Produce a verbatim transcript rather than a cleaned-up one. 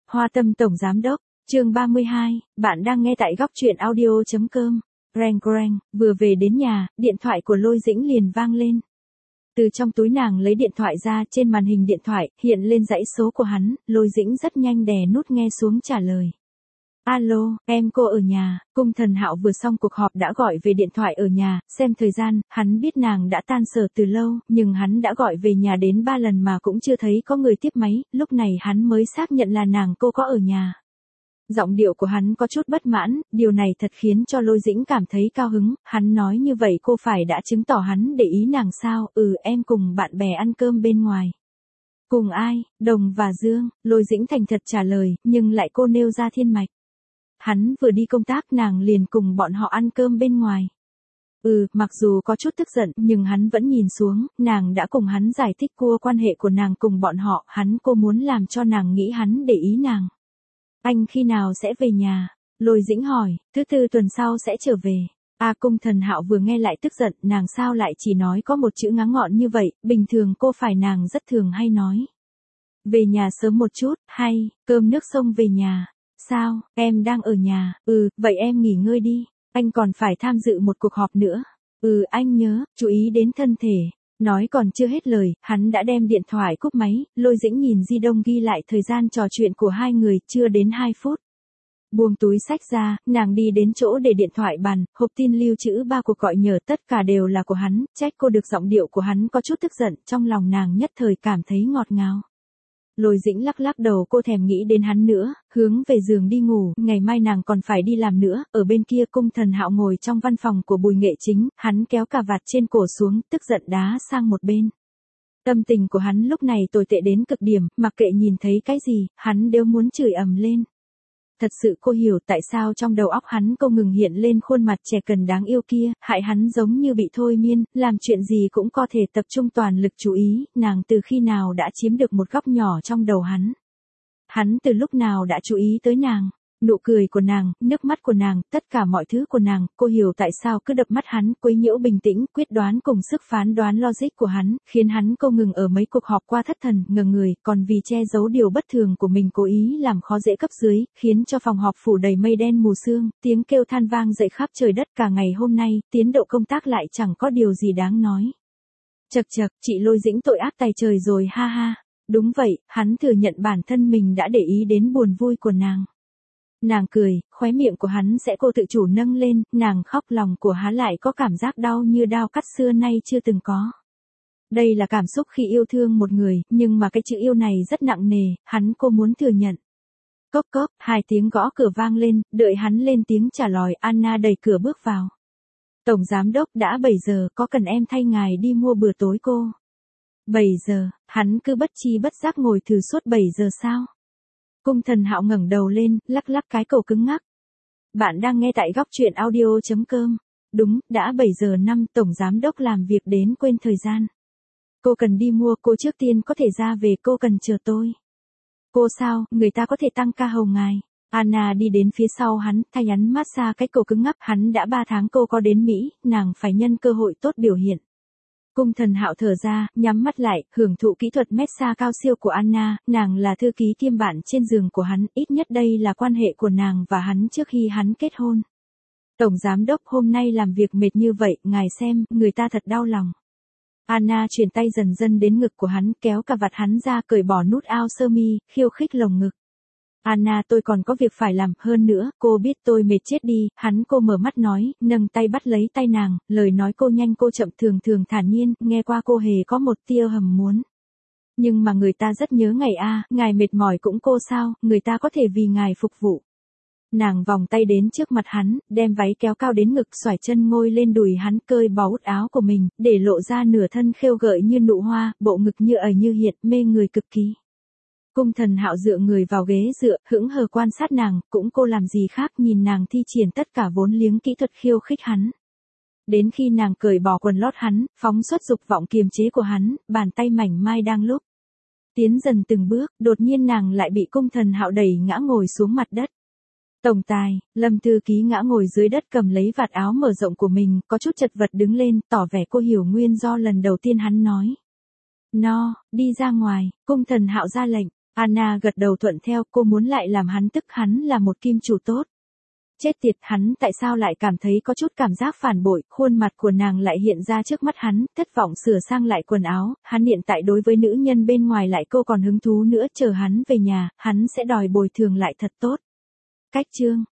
Hoa Tâm Tổng Giám Đốc, chương ba mươi hai, bạn đang nghe tại góc truyện audio.com. Reng reng, vừa về đến nhà, điện thoại của Lôi Dĩnh liền vang lên. Từ trong túi nàng lấy điện thoại ra, trên màn hình điện thoại, hiện lên dãy số của hắn, Lôi Dĩnh rất nhanh đè nút nghe xuống trả lời. Alo, em cô ở nhà. Cung Thần Hạo vừa xong cuộc họp đã gọi về điện thoại ở nhà, xem thời gian, hắn biết nàng đã tan sở từ lâu, nhưng hắn đã gọi về nhà đến ba lần mà cũng chưa thấy có người tiếp máy, lúc này hắn mới xác nhận là nàng cô có ở nhà. Giọng điệu của hắn có chút bất mãn, điều này thật khiến cho Lôi Dĩnh cảm thấy cao hứng, hắn nói như vậy cô phải đã chứng tỏ hắn để ý nàng sao, ừ em cùng bạn bè ăn cơm bên ngoài. Cùng ai, Đồng và Dương, Lôi Dĩnh thành thật trả lời, nhưng lại cô nêu ra thiên mạch. Hắn vừa đi công tác nàng liền cùng bọn họ ăn cơm bên ngoài. Ừ, mặc dù có chút tức giận, nhưng hắn vẫn nhìn xuống, nàng đã cùng hắn giải thích cua quan hệ của nàng cùng bọn họ, hắn cô muốn làm cho nàng nghĩ hắn để ý nàng. Anh khi nào sẽ về nhà? Lôi Dĩnh hỏi, thứ tư tuần sau sẽ trở về. À Cung Thần Hạo vừa nghe lại tức giận, nàng sao lại chỉ nói có một chữ ngắn gọn như vậy, bình thường cô phải nàng rất thường hay nói. Về nhà sớm một chút, hay, cơm nước xong về nhà. Sao, em đang ở nhà, ừ, vậy em nghỉ ngơi đi, anh còn phải tham dự một cuộc họp nữa. Ừ anh nhớ, chú ý đến thân thể. Nói còn chưa hết lời, hắn đã đem điện thoại cúp máy, Lôi Dĩnh nhìn di động ghi lại thời gian trò chuyện của hai người, chưa đến hai phút. Buông túi sách ra, nàng đi đến chỗ để điện thoại bàn, hộp tin lưu trữ ba cuộc gọi nhờ tất cả đều là của hắn, trách cô được giọng điệu của hắn có chút tức giận, trong lòng nàng nhất thời cảm thấy ngọt ngào. Lôi Dĩnh lắc lắc đầu cô thèm nghĩ đến hắn nữa, hướng về giường đi ngủ, ngày mai nàng còn phải đi làm nữa, ở bên kia Cung Thần Hạo ngồi trong văn phòng của Bùi Nghệ Chính, hắn kéo cà vạt trên cổ xuống, tức giận đá sang một bên. Tâm tình của hắn lúc này tồi tệ đến cực điểm, mặc kệ nhìn thấy cái gì, hắn đều muốn chửi ầm lên. Thật sự cô hiểu tại sao trong đầu óc hắn không ngừng hiện lên khuôn mặt trẻ cần đáng yêu kia, hại hắn giống như bị thôi miên, làm chuyện gì cũng có thể tập trung toàn lực chú ý, nàng từ khi nào đã chiếm được một góc nhỏ trong đầu hắn. Hắn từ lúc nào đã chú ý tới nàng, nụ cười của nàng, nước mắt của nàng, tất cả mọi thứ của nàng, cô hiểu tại sao cứ đập mắt hắn, quấy nhiễu bình tĩnh, quyết đoán cùng sức phán đoán logic của hắn, khiến hắn không ngừng ở mấy cuộc họp qua thất thần, ngờ người, còn vì che giấu điều bất thường của mình cố ý làm khó dễ cấp dưới, khiến cho phòng họp phủ đầy mây đen mù sương, tiếng kêu than vang dậy khắp trời đất cả ngày hôm nay, tiến độ công tác lại chẳng có điều gì đáng nói. Chật chật, chị Lôi Dĩnh tội ác tày trời rồi ha ha. Đúng vậy, hắn thừa nhận bản thân mình đã để ý đến buồn vui của nàng. Nàng cười, khóe miệng của hắn sẽ cô tự chủ nâng lên, nàng khóc lòng của hắn lại có cảm giác đau như đao cắt xưa nay chưa từng có. Đây là cảm xúc khi yêu thương một người, nhưng mà cái chữ yêu này rất nặng nề, hắn cô muốn thừa nhận. Cốc cốc, hai tiếng gõ cửa vang lên, đợi hắn lên tiếng trả lời, Anna đẩy cửa bước vào. Tổng Giám Đốc đã bảy giờ, có cần em thay ngài đi mua bữa tối cô? bảy giờ, hắn cứ bất chi bất giác ngồi thử suốt bảy giờ sao? Cung Thần Hạo ngẩng đầu lên, lắc lắc cái cổ cứng ngắc. Bạn đang nghe tại góc truyện audio.com. Đúng, đã bảy giờ năm, Tổng Giám Đốc làm việc đến quên thời gian. Cô cần đi mua, cô trước tiên có thể ra về, cô cần chờ tôi. Cô sao, người ta có thể tăng ca hầu ngài. Anna đi đến phía sau hắn, thay hắn massage cái cổ cứng ngắc, hắn đã ba tháng cô có đến Mỹ, nàng phải nhân cơ hội tốt biểu hiện. Cung Thần Hạo thở ra, nhắm mắt lại, hưởng thụ kỹ thuật massage cao siêu của Anna, nàng là thư ký kiêm bạn trên giường của hắn, ít nhất đây là quan hệ của nàng và hắn trước khi hắn kết hôn. Tổng Giám Đốc hôm nay làm việc mệt như vậy, ngài xem, người ta thật đau lòng. Anna chuyển tay dần dần đến ngực của hắn, kéo cà vạt hắn ra, cởi bỏ nút áo sơ mi, khiêu khích lồng ngực. Anna tôi còn có việc phải làm, hơn nữa, cô biết tôi mệt chết đi, hắn cô mở mắt nói, nâng tay bắt lấy tay nàng, lời nói cô nhanh cô chậm thường thường thản nhiên, nghe qua cô hề có một tia hầm muốn. Nhưng mà người ta rất nhớ ngày a, ngài mệt mỏi cũng cô sao, người ta có thể vì ngài phục vụ. Nàng vòng tay đến trước mặt hắn, đem váy kéo cao đến ngực, xoải chân ngồi lên đùi hắn, cơi bỏ út áo của mình, để lộ ra nửa thân khêu gợi như nụ hoa, bộ ngực như ẩn như hiện, mê người cực kỳ. Cung Thần Hạo dựa người vào ghế dựa, hững hờ quan sát nàng, cũng cô làm gì khác, nhìn nàng thi triển tất cả vốn liếng kỹ thuật khiêu khích hắn. Đến khi nàng cởi bỏ quần lót hắn, phóng xuất dục vọng kiềm chế của hắn, bàn tay mảnh mai đang lúc tiến dần từng bước, đột nhiên nàng lại bị Cung Thần Hạo đẩy ngã ngồi xuống mặt đất. Tổng tài, Lâm thư ký ngã ngồi dưới đất cầm lấy vạt áo mở rộng của mình, có chút chật vật đứng lên, tỏ vẻ cô hiểu nguyên do lần đầu tiên hắn nói. No, đi ra ngoài, Cung Thần Hạo ra lệnh. Anna gật đầu thuận theo, cô muốn lại làm hắn tức, hắn là một kim chủ tốt. Chết tiệt, hắn tại sao lại cảm thấy có chút cảm giác phản bội, khuôn mặt của nàng lại hiện ra trước mắt hắn, thất vọng sửa sang lại quần áo, hắn hiện tại đối với nữ nhân bên ngoài lại cô còn hứng thú nữa, chờ hắn về nhà, hắn sẽ đòi bồi thường lại thật tốt. Cách chương